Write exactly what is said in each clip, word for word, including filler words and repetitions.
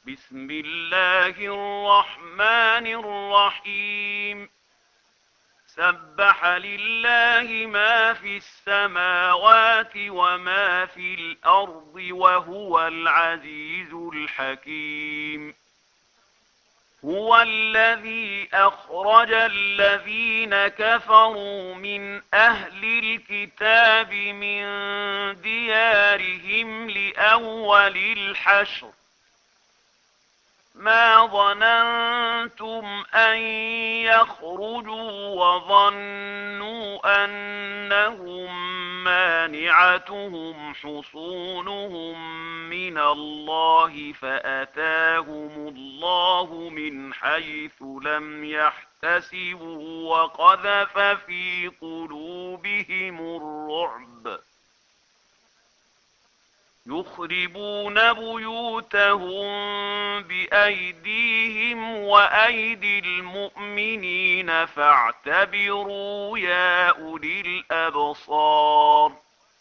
بسم الله الرحمن الرحيم. سبح لله ما في السماوات وما في الأرض وهو العزيز الحكيم. هو الذي أخرج الذين كفروا من أهل الكتاب من ديارهم لأول الحشر ما ظننتم أن يخرجوا وظنوا أنهم مانعتهم حصونهم من الله فأتاهم الله من حيث لم يحتسبوا وقذف في قلوبهم الرعب يخربون بيوتهم بأيديهم وأيدي المؤمنين فاعتبروا يا أولي الأبصار.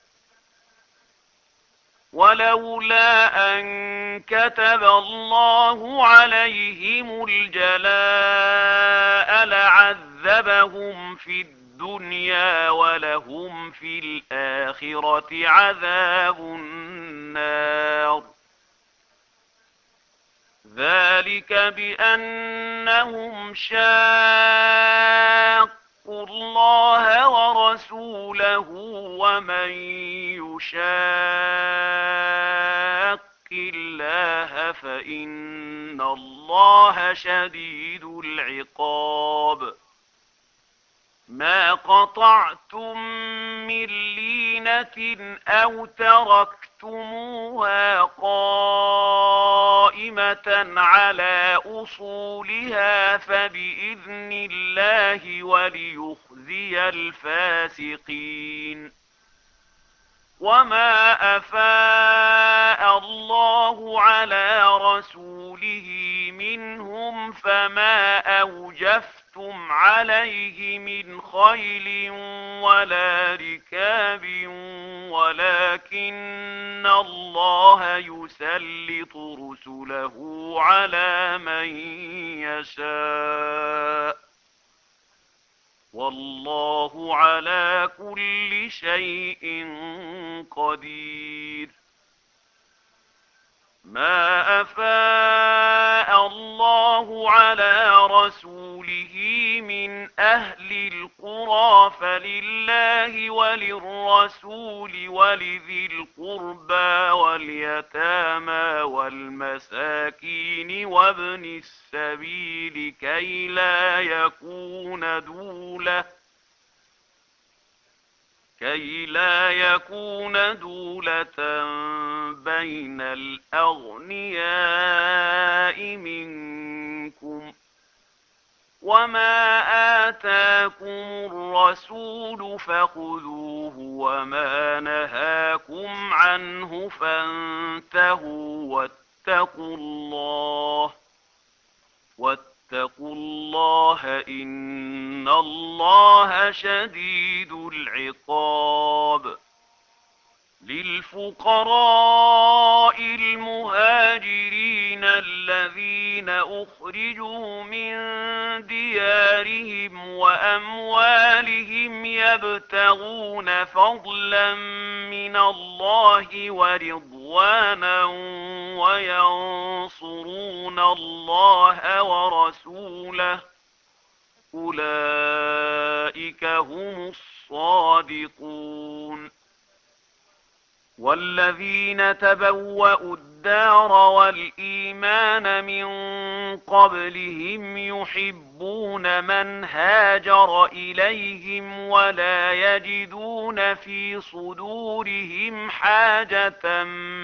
ولولا أن كتب الله عليهم الجلاء لعذبهم في الدنيا ولهم في الآخرة عذاب النار. ذلك بأنهم شاقوا الله ورسوله ومن يشاق الله فإن الله شديد العقاب. ما قطعتم من لينة أو تركتموها قائمة على أصولها فبإذن الله وليخزي الفاسقين. وما أفاء الله على رسوله منهم فما أوجفتم عليه من خيل ولا ركاب ولكن الله يسلط رسله على من يشاء والله على كل شيء قدير. ما أفاء الله على رسوله من أهل القرى فلله وللرسول ولذي القربى واليتامى والمساكين وابن السبيل كي لا يكون دولة كي لا يكون دولة بين الأغنياء منكم. وما آتاكم الرسول فخذوه وما نهاكم عنه فانتهوا واتقوا الله واتقوا الله إن الله شديد العقاب. للفقراء المهاجرين الذين أخرجوا من ديارهم وأموالهم يبتغون فضلا من الله ورضوانا وينصرون الله ورسوله أولئك هم الصادقون. والذين تبوأوا الدار والإيمان من قبلهم يحبون من هاجر إليهم ولا يجدون في صدورهم حاجة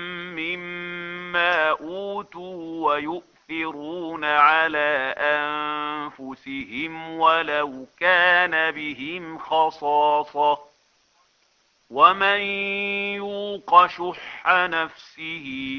مما أوتوا ويؤثرون على أنفسهم ولو كان بهم خصاصة ومن يوق شح نفسه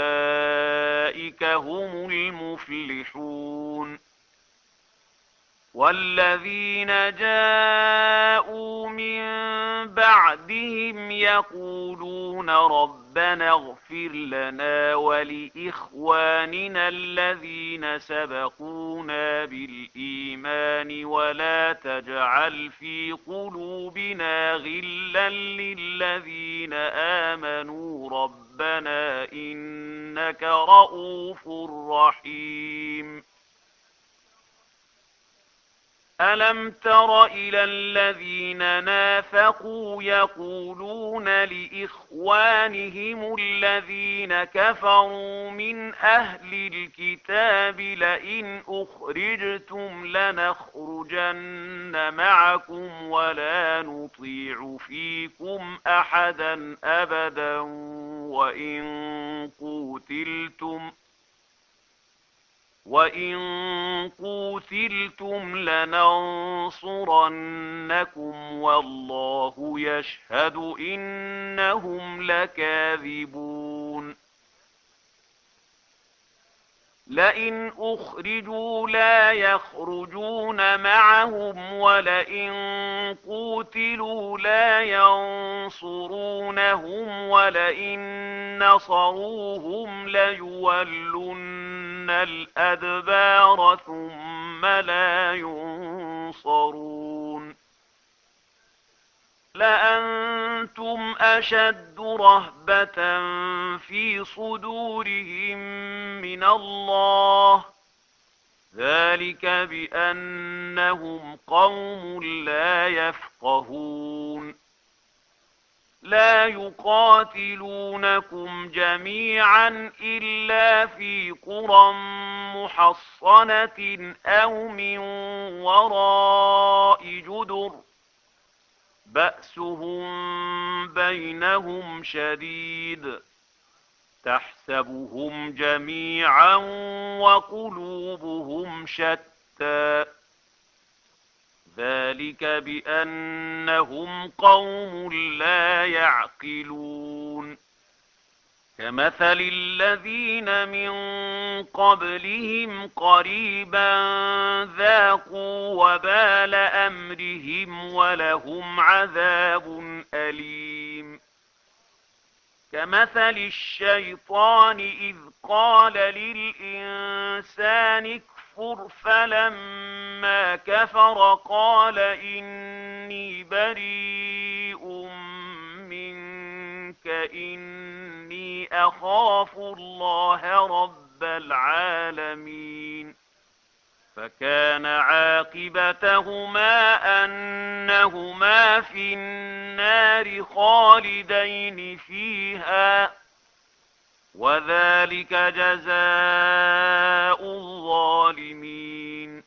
فأولئك هم المفلحون. والذين جاءوا من بعدهم يقولون ربنا اغفر لنا ولإخواننا الذين سبقونا بالإيمان ولا تجعل في قلوبنا غلا للذين آمنوا ربنا إنك رؤوف رحيم. ألم تر إلى الذين نافقوا يقولون لإخوانهم الذين كفروا من أهل الكتاب لئن أخرجتم لنخرجن معكم ولا نطيع فيكم أحدا أبدا وإن قوتلتم وَإِن قُوتِلْتُمْ لَنَنصُرَنَّكُمْ وَاللَّهُ يَشْهَدُ إِنَّهُمْ لَكَاذِبُونَ. لئن أخرجوا لا يخرجون معهم ولئن قوتلوا لا ينصرونهم ولئن نصروهم ليولن الأدبار ثم لا ينصرون. لأنتم أشد رهبة في صدورهم من الله ذلك بأنهم قوم لا يفقهون. لا يقاتلونكم جميعا إلا في قرى محصنة أو من وراء جدر بأسهم بينهم شديد تحسبهم جميعا وقلوبهم شتى ذلك بأنهم قوم لا يعقلون. كمثل الذين من قبلهم قريبا ذاقوا وبال أمرهم ولهم عذاب أليم. كمثل الشيطان إذ قال للإنسان اكفر فلما كفر قال إني بريء منك إني أخاف الله رب العالمين. فكان عاقبتهما أنهما في النار خالدين فيها وذلك جزاء الظالمين.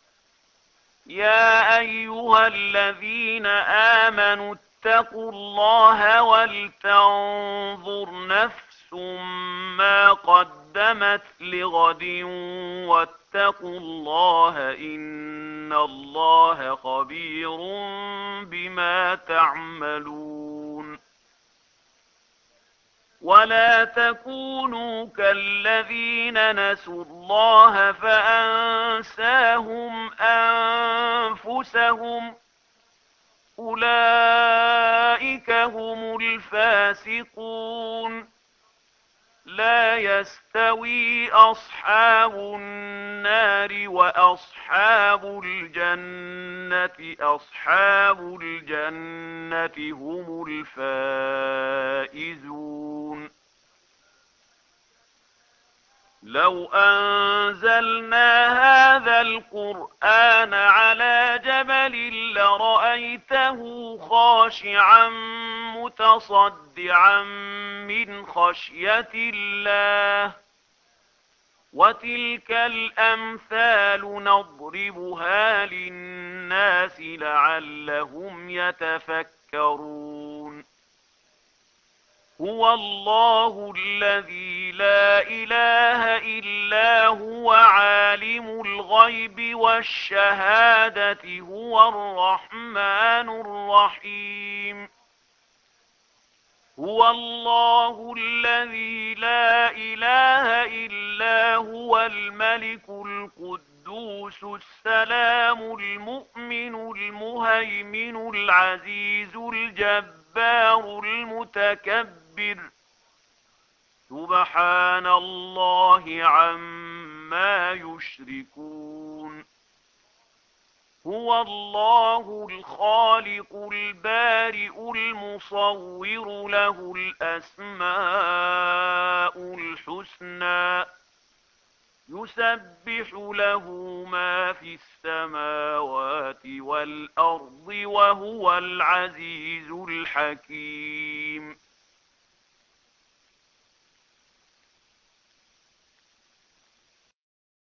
يا أيها الذين آمنوا اتقوا الله ولتنظر نفس ما قدمت لغد واتقوا الله إن الله خبير بما تعملون. ولا تكونوا كالذين نسوا الله فأنساهم أنفسهم أولئك هم الفاسقون. لا يستوي أصحاب النار وأصحاب الجنة أصحاب الجنة هم الفائزون. لو أنزلنا هذا القرآن على جبل لرأيته خاشعا متصدعا من خشية الله وتلك الأمثال نضربها للناس لعلهم يتفكرون. هو الله الذي لا إله إلا هو عالم الغيب والشهادة هو الرحمن الرحيم. هو الله الذي لا إله إلا هو الملك القدوس القدوس السلام المؤمن المهيمن العزيز الجبار المتكبر سبحان الله عما يشركون هو الله الخالق البارئ المصور له الأسماء الحسنى يسبح له ما في السماوات والأرض وهو العزيز الحكيم